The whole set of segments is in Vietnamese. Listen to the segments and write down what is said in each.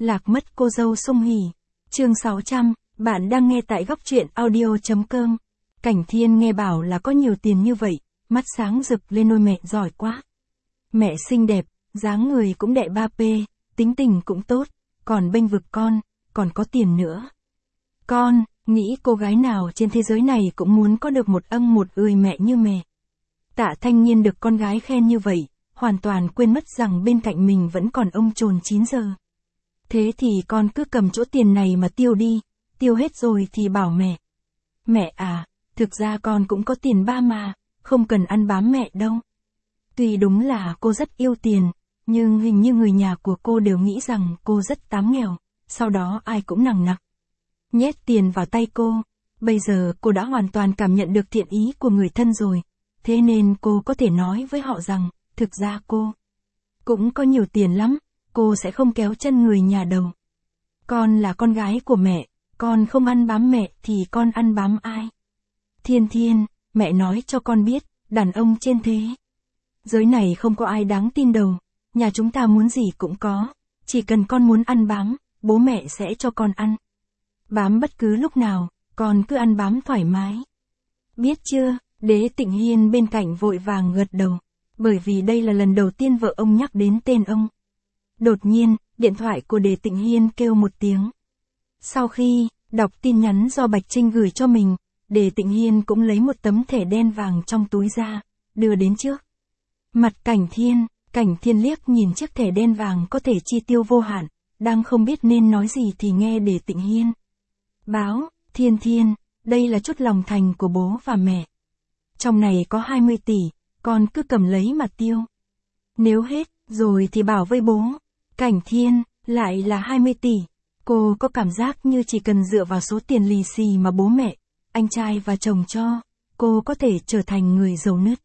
Lạc mất cô dâu Song Hỷ. Chương 600, bạn đang nghe tại góc truyện audio.com. Cảnh Thiên nghe bảo là có nhiều tiền như vậy, mắt sáng rực lên, ôi mẹ giỏi quá. Mẹ xinh đẹp, dáng người cũng đệ 3P, tính tình cũng tốt, còn bênh vực con, còn có tiền nữa. Con, nghĩ cô gái nào trên thế giới này cũng muốn có được một ân một ươi mẹ như mẹ. Tạ Thanh Nhiên được con gái khen như vậy, hoàn toàn quên mất rằng bên cạnh mình vẫn còn ông trồn 9 giờ. Thế thì con cứ cầm chỗ tiền này mà tiêu đi, tiêu hết rồi thì bảo mẹ. Mẹ à, thực ra con cũng có tiền ba mà, không cần ăn bám mẹ đâu. Tuy đúng là cô rất yêu tiền, nhưng hình như người nhà của cô đều nghĩ rằng cô rất tám nghèo, sau đó ai cũng nằng nặc nhét tiền vào tay cô. Bây giờ cô đã hoàn toàn cảm nhận được thiện ý của người thân rồi, thế nên cô có thể nói với họ rằng, thực ra cô cũng có nhiều tiền lắm, cô sẽ không kéo chân người nhà đâu. Con là con gái của mẹ, con không ăn bám mẹ thì con ăn bám ai? Thiên Thiên, mẹ nói cho con biết, đàn ông trên thế giới này không có ai đáng tin đâu, nhà chúng ta muốn gì cũng có, chỉ cần con muốn ăn bám, bố mẹ sẽ cho con ăn bám bất cứ lúc nào, con cứ ăn bám thoải mái. Biết chưa? Đế Tịnh Hiên bên cạnh vội vàng gật đầu, bởi vì đây là lần đầu tiên vợ ông nhắc đến tên ông. Đột nhiên, điện thoại của Đế Tịnh Hiên kêu một tiếng. Sau khi đọc tin nhắn do Bạch Trinh gửi cho mình, Đế Tịnh Hiên cũng lấy một tấm thẻ đen vàng trong túi ra, đưa đến trước mặt Cảnh Thiên liếc nhìn chiếc thẻ đen vàng có thể chi tiêu vô hạn, đang không biết nên nói gì thì nghe Đế Tịnh Hiên báo, Thiên Thiên, đây là chút lòng thành của bố và mẹ. Trong này có 20 tỷ, con cứ cầm lấy mà tiêu. Nếu hết rồi thì bảo với bố. Cảnh Thiên, lại là 20 tỷ. Cô có cảm giác như chỉ cần dựa vào số tiền lì xì mà bố mẹ, anh trai và chồng cho, cô có thể trở thành người giàu nứt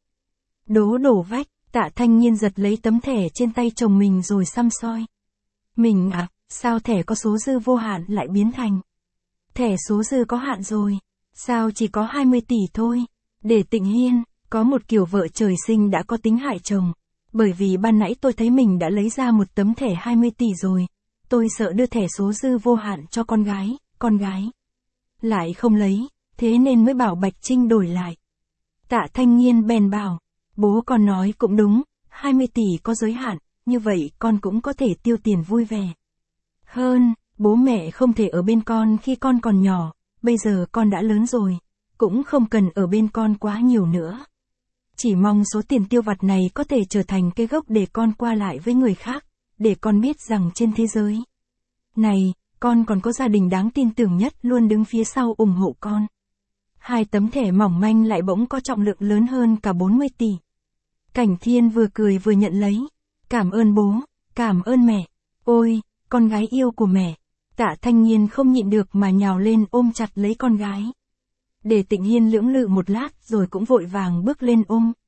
đổ vách. Tạ Thanh Nhiên giật lấy tấm thẻ trên tay chồng mình rồi săm soi. Mình à, sao thẻ có số dư vô hạn lại biến thành thẻ số dư có hạn rồi? Sao chỉ có 20 tỷ thôi? Để Tịnh Hiên, có một kiểu vợ trời sinh đã có tính hại chồng. Bởi vì ban nãy tôi thấy mình đã lấy ra một tấm thẻ 20 tỷ rồi. Tôi sợ đưa thẻ số dư vô hạn cho con gái lại không lấy, thế nên mới bảo Bạch Trinh đổi lại. Tạ Thanh Nhiên bèn bảo, bố con nói cũng đúng, 20 tỷ có giới hạn, như vậy con cũng có thể tiêu tiền vui vẻ hơn. Bố mẹ không thể ở bên con khi con còn nhỏ, bây giờ con đã lớn rồi, cũng không cần ở bên con quá nhiều nữa. Chỉ mong số tiền tiêu vặt này có thể trở thành cái gốc để con qua lại với người khác, để con biết rằng trên thế giới này, con còn có gia đình đáng tin tưởng nhất luôn đứng phía sau ủng hộ con. Hai tấm thẻ mỏng manh lại bỗng có trọng lượng lớn hơn cả 40 tỷ. Cảnh Thiên vừa cười vừa nhận lấy. Cảm ơn bố, cảm ơn mẹ. Ôi, con gái yêu của mẹ. Tạ Thanh Nhiên không nhịn được mà nhào lên ôm chặt lấy con gái. Để Tịnh Hiên lưỡng lự một lát rồi cũng vội vàng bước lên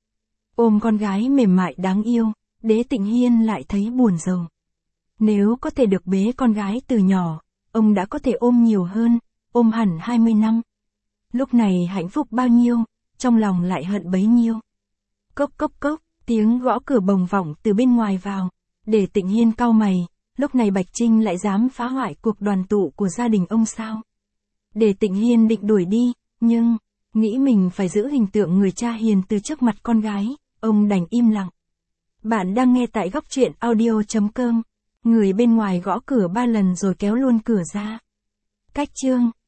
ôm con gái mềm mại đáng yêu. Đế Tịnh Hiên lại thấy buồn rầu. Nếu có thể được bế con gái từ nhỏ, ông đã có thể ôm nhiều hơn, ôm hẳn 20 năm. Lúc này hạnh phúc bao nhiêu, trong lòng lại hận bấy nhiêu. Cốc cốc cốc, tiếng gõ cửa bồng vọng từ bên ngoài vào. Để Tịnh Hiên cau mày, lúc này Bạch Trinh lại dám phá hoại cuộc đoàn tụ của gia đình ông sao? Để Tịnh Hiên định đuổi đi, nhưng nghĩ mình phải giữ hình tượng người cha hiền từ trước mặt con gái, ông đành im lặng. Bạn đang nghe tại góc truyện audio.com. Người bên ngoài gõ cửa 3 lần rồi kéo luôn cửa ra. Cách chương